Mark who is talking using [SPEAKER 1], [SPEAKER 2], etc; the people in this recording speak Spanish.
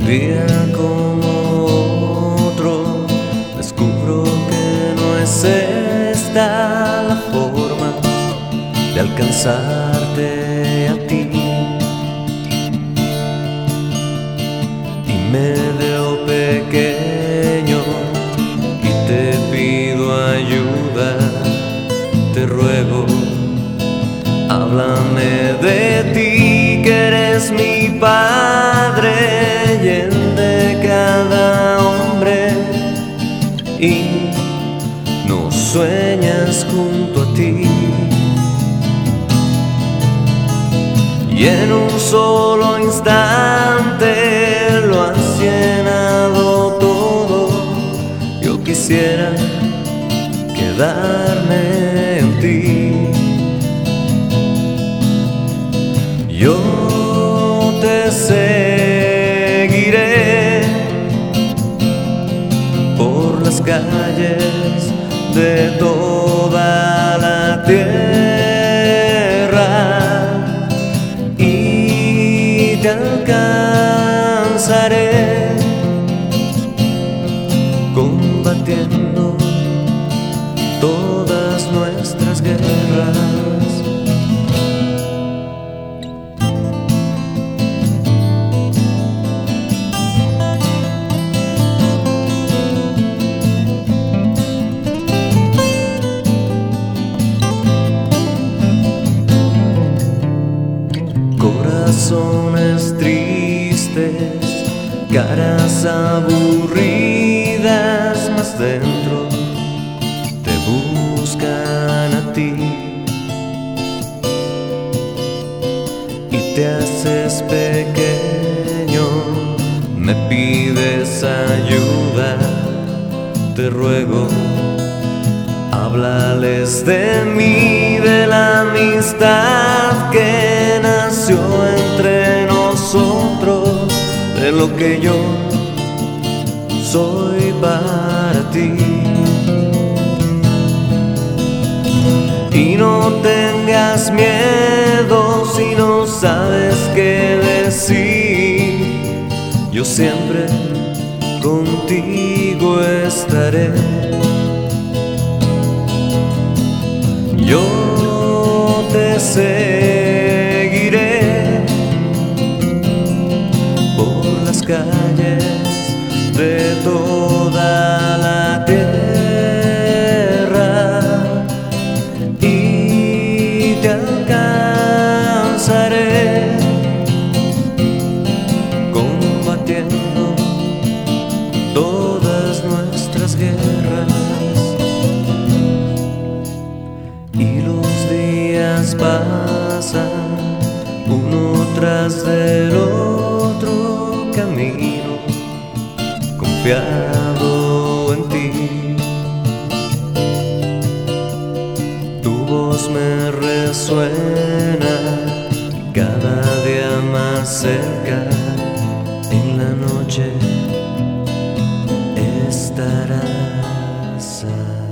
[SPEAKER 1] día como otro, descubro que no es esta la forma de alcanzarte a ti. Y me veo pequeño y te pido ayuda, te ruego, háblame de ti, que eres mi padre y el de cada hombre, y no sueñas junto a ti. Y en un solo instante lo has llenado todo. Yo quisiera quedarme en ti. Yo te seguiré por las calles de toda la tierra y te alcanzaré combatiendo todas nuestras guerras. Corazones tristes, caras aburridas, más dentro te buscan a ti. Y te haces pequeño, me pides ayuda, te ruego, háblales de mí, de la amistad que nació entre nosotros, de lo que yo soy para ti. Y no tengas miedo si no sabes qué decir, yo siempre contigo estaré. Yo te seguiré por las calles de toda la tierra y te alcanzaré combatiendo todas nuestras guerras. Y los días pasan uno tras del otro, camino confiado en ti. Tu voz me resuena cada día más cerca, en la noche estarás.